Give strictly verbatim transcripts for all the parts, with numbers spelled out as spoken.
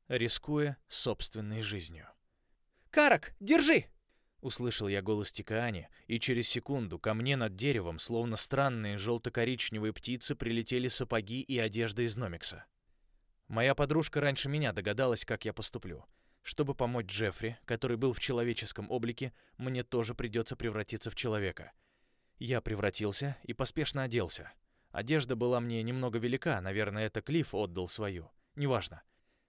рискуя собственной жизнью. «Карак, держи!» Услышал я голос Тикаани, и через секунду ко мне над деревом, словно странные желто-коричневые птицы, прилетели сапоги и одежда из Номикса. Моя подружка раньше меня догадалась, как я поступлю. Чтобы помочь Джеффри, который был в человеческом облике, мне тоже придется превратиться в человека. Я превратился и поспешно оделся. Одежда была мне немного велика, наверное, это Клифф отдал свою. Неважно.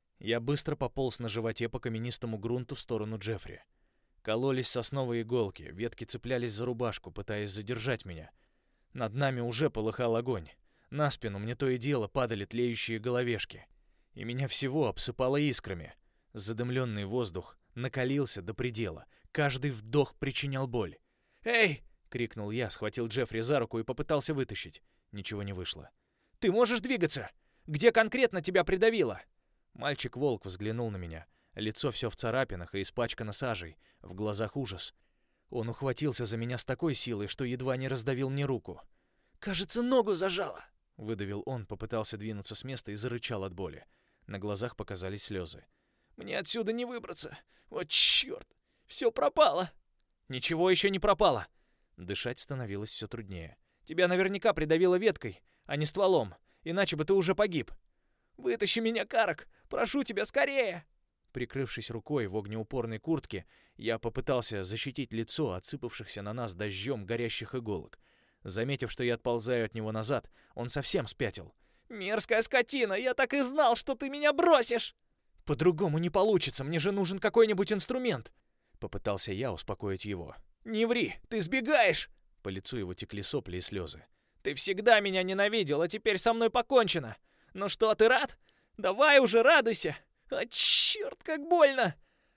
Я быстро пополз на животе по каменистому грунту в сторону Джеффри. Кололись сосновые иголки, ветки цеплялись за рубашку, пытаясь задержать меня. Над нами уже полыхал огонь. На спину мне то и дело падали тлеющие головешки. И меня всего обсыпало искрами. Задымленный воздух накалился до предела. Каждый вдох причинял боль. «Эй!» — крикнул я, схватил Джеффри за руку и попытался вытащить. Ничего не вышло. «Ты можешь двигаться? Где конкретно тебя придавило?» Мальчик-волк взглянул на меня. Лицо все в царапинах и испачкано сажей. В глазах ужас. Он ухватился за меня с такой силой, что едва не раздавил мне руку. «Кажется, ногу зажало!» — выдавил он, попытался двинуться с места и зарычал от боли. На глазах показались слезы. «Мне отсюда не выбраться! Вот черт! Все пропало!» «Ничего еще не пропало!» Дышать становилось все труднее. «Тебя наверняка придавило веткой, а не стволом, иначе бы ты уже погиб!» «Вытащи меня, Карак! Прошу тебя, скорее!» Прикрывшись рукой в огнеупорной куртке, я попытался защитить лицо от сыпавшихся на нас дождем горящих иголок. Заметив, что я отползаю от него назад, он совсем спятил. «Мерзкая скотина! Я так и знал, что ты меня бросишь!» «По-другому не получится, мне же нужен какой-нибудь инструмент!» Попытался я успокоить его. «Не ври, ты сбегаешь!» По лицу его текли сопли и слезы. «Ты всегда меня ненавидел, а теперь со мной покончено! Ну что, ты рад? Давай уже радуйся! А черт, как больно!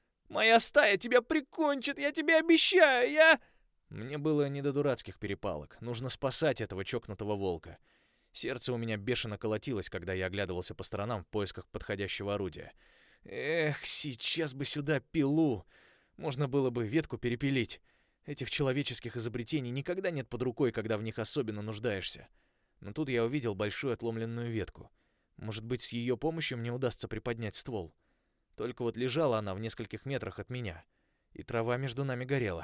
Моя стая тебя прикончит, я тебе обещаю, я...» Мне было не до дурацких перепалок. Нужно спасать этого чокнутого волка. Сердце у меня бешено колотилось, когда я оглядывался по сторонам в поисках подходящего орудия. Эх, сейчас бы сюда пилу. Можно было бы ветку перепилить. Этих человеческих изобретений никогда нет под рукой, когда в них особенно нуждаешься. Но тут я увидел большую отломленную ветку. Может быть, с ее помощью мне удастся приподнять ствол. Только вот лежала она в нескольких метрах от меня, и трава между нами горела.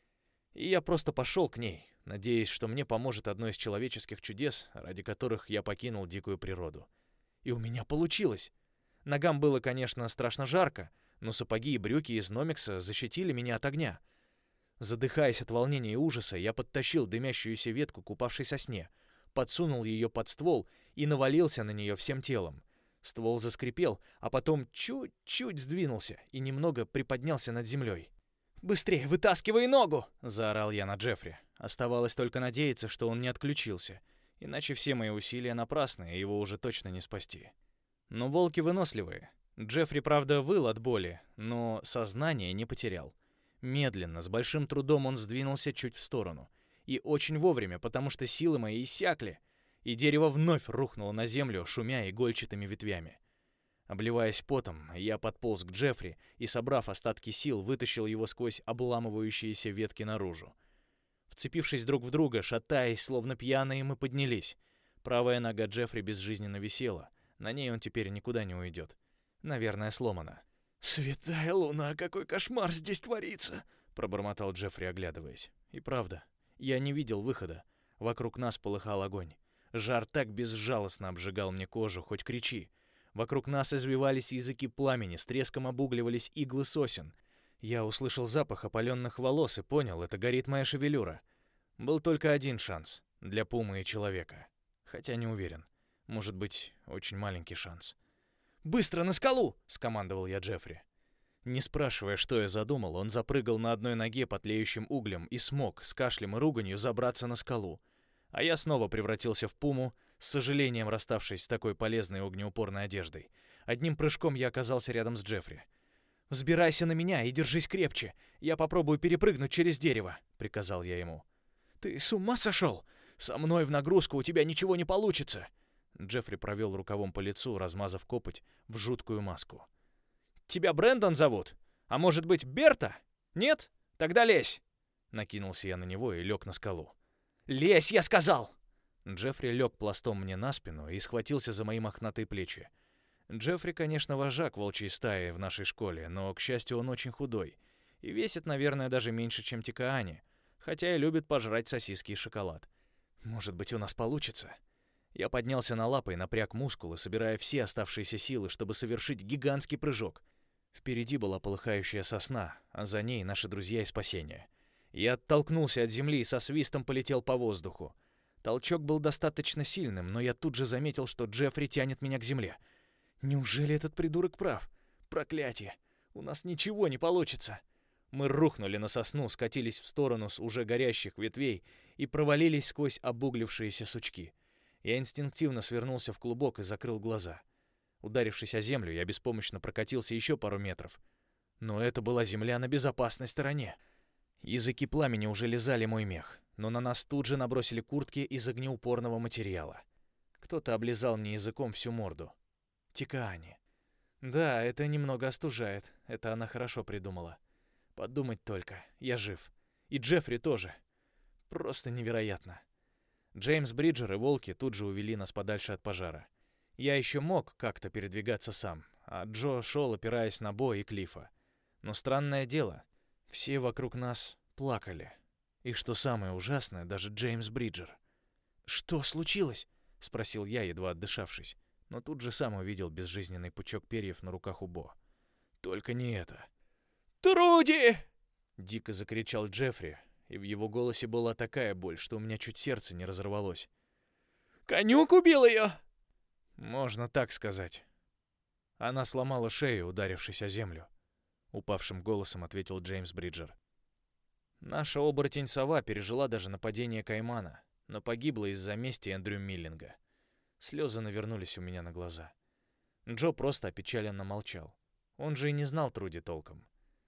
И я просто пошел к ней, надеясь, что мне поможет одно из человеческих чудес, ради которых я покинул дикую природу. И у меня получилось. Ногам было, конечно, страшно жарко, но сапоги и брюки из Номикса защитили меня от огня. Задыхаясь от волнения и ужаса, я подтащил дымящуюся ветку к упавшей сосне, подсунул ее под ствол и навалился на нее всем телом. Ствол заскрипел, а потом чуть-чуть сдвинулся и немного приподнялся над землей. «Быстрее, вытаскивай ногу!» — заорал я на Джеффри. Оставалось только надеяться, что он не отключился, иначе все мои усилия напрасны, и его уже точно не спасти. Но волки выносливые. Джеффри, правда, выл от боли, но сознание не потерял. Медленно, с большим трудом он сдвинулся чуть в сторону. И очень вовремя, потому что силы мои иссякли, и дерево вновь рухнуло на землю, шумя игольчатыми ветвями. Обливаясь потом, я подполз к Джеффри и, собрав остатки сил, вытащил его сквозь обламывающиеся ветки наружу. Вцепившись друг в друга, шатаясь, словно пьяные, мы поднялись. Правая нога Джеффри безжизненно висела. На ней он теперь никуда не уйдет. Наверное, сломана. «Святая луна, какой кошмар здесь творится!» — пробормотал Джеффри, оглядываясь. И правда, я не видел выхода. Вокруг нас полыхал огонь. Жар так безжалостно обжигал мне кожу, хоть кричи. Вокруг нас извивались языки пламени, с треском обугливались иглы сосен. Я услышал запах опаленных волос и понял, это горит моя шевелюра. Был только один шанс для Пумы и человека. Хотя не уверен. Может быть, очень маленький шанс. «Быстро на скалу!» — скомандовал я Джеффри. Не спрашивая, что я задумал, он запрыгал на одной ноге по тлеющим углям и смог с кашлем и руганью забраться на скалу. А я снова превратился в Пуму, с сожалением расставшись с такой полезной огнеупорной одеждой. Одним прыжком я оказался рядом с Джеффри. «Взбирайся на меня и держись крепче. Я попробую перепрыгнуть через дерево», — приказал я ему. «Ты с ума сошел? Со мной в нагрузку у тебя ничего не получится!» Джеффри провел рукавом по лицу, размазав копоть в жуткую маску. «Тебя Брэндон зовут? А может быть, Берта? Нет? Тогда лезь!» Накинулся я на него и лег на скалу. «Лезь, я сказал!» Джеффри лег пластом мне на спину и схватился за мои мохнатые плечи. Джеффри, конечно, вожак волчьей стаи в нашей школе, но, к счастью, он очень худой. И весит, наверное, даже меньше, чем Тикаани, хотя и любит пожрать сосиски и шоколад. Может быть, у нас получится? Я поднялся на лапы и напряг мускулы, собирая все оставшиеся силы, чтобы совершить гигантский прыжок. Впереди была полыхающая сосна, а за ней наши друзья и спасение. Я оттолкнулся от земли и со свистом полетел по воздуху. Толчок был достаточно сильным, но я тут же заметил, что Джеффри тянет меня к земле. Неужели этот придурок прав? Проклятие! У нас ничего не получится! Мы рухнули на сосну, скатились в сторону с уже горящих ветвей и провалились сквозь обуглившиеся сучки. Я инстинктивно свернулся в клубок и закрыл глаза. Ударившись о землю, я беспомощно прокатился еще пару метров. Но это была земля на безопасной стороне. Языки пламени уже лизали мой мех, но на нас тут же набросили куртки из огнеупорного материала. Кто-то облизал мне языком всю морду. Тикаани. Да, это немного остужает. Это она хорошо придумала. Подумать только, я жив. И Джеффри тоже. Просто невероятно. Джеймс Бриджер и волки тут же увели нас подальше от пожара. Я еще мог как-то передвигаться сам, а Джо шел, опираясь на Бо и Клиффа. Но странное дело, все вокруг нас плакали. И что самое ужасное, даже Джеймс Бриджер. «Что случилось?» — спросил я, едва отдышавшись, но тут же сам увидел безжизненный пучок перьев на руках у Бо. «Только не это». «Труди!» — дико закричал Джеффри, и в его голосе была такая боль, что у меня чуть сердце не разорвалось. «Конюк убил ее!» «Можно так сказать. Она сломала шею, ударившись о землю», — упавшим голосом ответил Джеймс Бриджер. «Наша оборотень-сова пережила даже нападение Каймана, но погибла из-за мести Эндрю Миллинга». Слезы навернулись у меня на глаза. Джо просто опечаленно молчал. Он же и не знал Труди толком.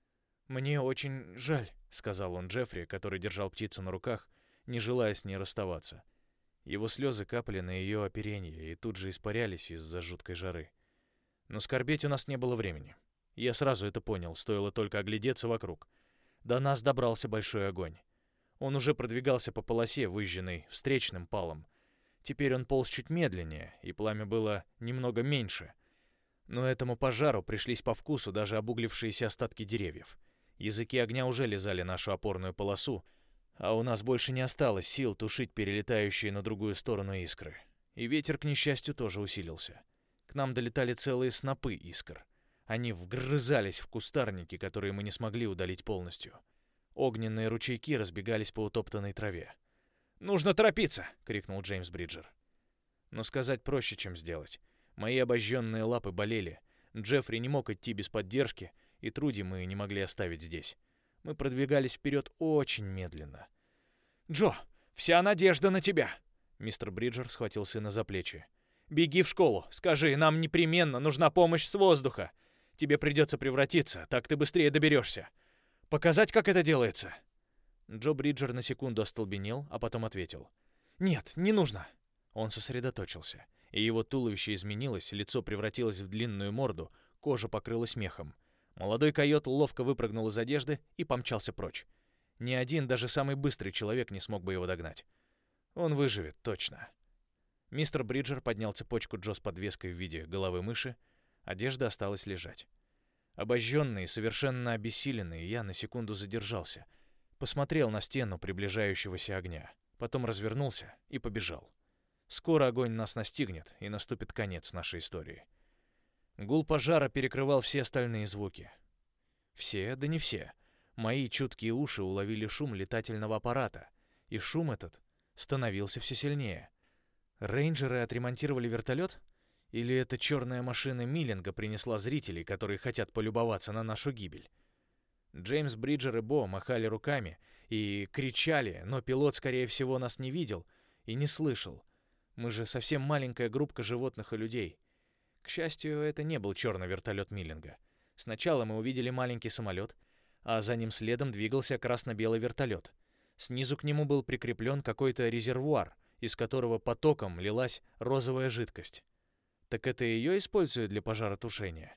«Мне очень жаль», — сказал он Джеффри, который держал птицу на руках, не желая с ней расставаться. Его слезы капали на ее оперенье и тут же испарялись из-за жуткой жары. Но скорбеть у нас не было времени. Я сразу это понял, стоило только оглядеться вокруг. До нас добрался большой огонь. Он уже продвигался по полосе, выжженной встречным палом. Теперь он полз чуть медленнее, и пламя было немного меньше. Но этому пожару пришлись по вкусу даже обуглившиеся остатки деревьев. Языки огня уже лизали нашу опорную полосу, а у нас больше не осталось сил тушить перелетающие на другую сторону искры. И ветер, к несчастью, тоже усилился. К нам долетали целые снопы искр. Они вгрызались в кустарники, которые мы не смогли удалить полностью. Огненные ручейки разбегались по утоптанной траве. «Нужно торопиться!» — крикнул Джеймс Бриджер. Но сказать проще, чем сделать. Мои обожженные лапы болели. Джеффри не мог идти без поддержки, и Труди мы не могли оставить здесь. Мы продвигались вперед очень медленно. «Джо, вся надежда на тебя!» Мистер Бриджер схватил сына за плечи. «Беги в школу, скажи, нам непременно нужна помощь с воздуха. Тебе придется превратиться, так ты быстрее доберешься. Показать, как это делается?» Джо Бриджер на секунду остолбенел, а потом ответил. «Нет, не нужно». Он сосредоточился, и его туловище изменилось, лицо превратилось в длинную морду, кожа покрылась мехом. Молодой койот ловко выпрыгнул из одежды и помчался прочь. Ни один, даже самый быстрый человек не смог бы его догнать. Он выживет, точно. Мистер Бриджер поднял цепочку Джо с подвеской в виде головы мыши. Одежда осталась лежать. Обожженный, совершенно обессиленный, я на секунду задержался. Посмотрел на стену приближающегося огня. Потом развернулся и побежал. Скоро огонь нас настигнет, и наступит конец нашей истории. Гул пожара перекрывал все остальные звуки. Все, да не все. Мои чуткие уши уловили шум летательного аппарата, и шум этот становился все сильнее. Рейнджеры отремонтировали вертолет? Или эта черная машина Миллинга принесла зрителей, которые хотят полюбоваться на нашу гибель? Джеймс Бриджер и Бо махали руками и кричали, но пилот, скорее всего, нас не видел и не слышал. Мы же совсем маленькая группка животных и людей. К счастью, это не был черный вертолет Миллинга. Сначала мы увидели маленький самолет, а за ним следом двигался красно-белый вертолет. Снизу к нему был прикреплен какой-то резервуар, из которого потоком лилась розовая жидкость. Так это ее используют для пожаротушения?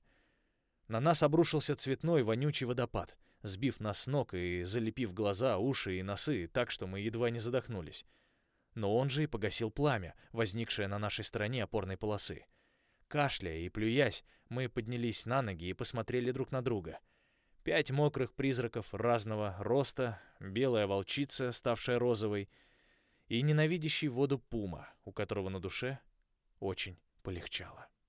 На нас обрушился цветной вонючий водопад, сбив нас с ног и залепив глаза, уши и носы так, что мы едва не задохнулись. Но он же и погасил пламя, возникшее на нашей стороне опорной полосы. Кашляя и плюясь, мы поднялись на ноги и посмотрели друг на друга. Пять мокрых призраков разного роста, белая волчица, ставшая розовой, и ненавидящий воду пума, у которого на душе очень полегчало.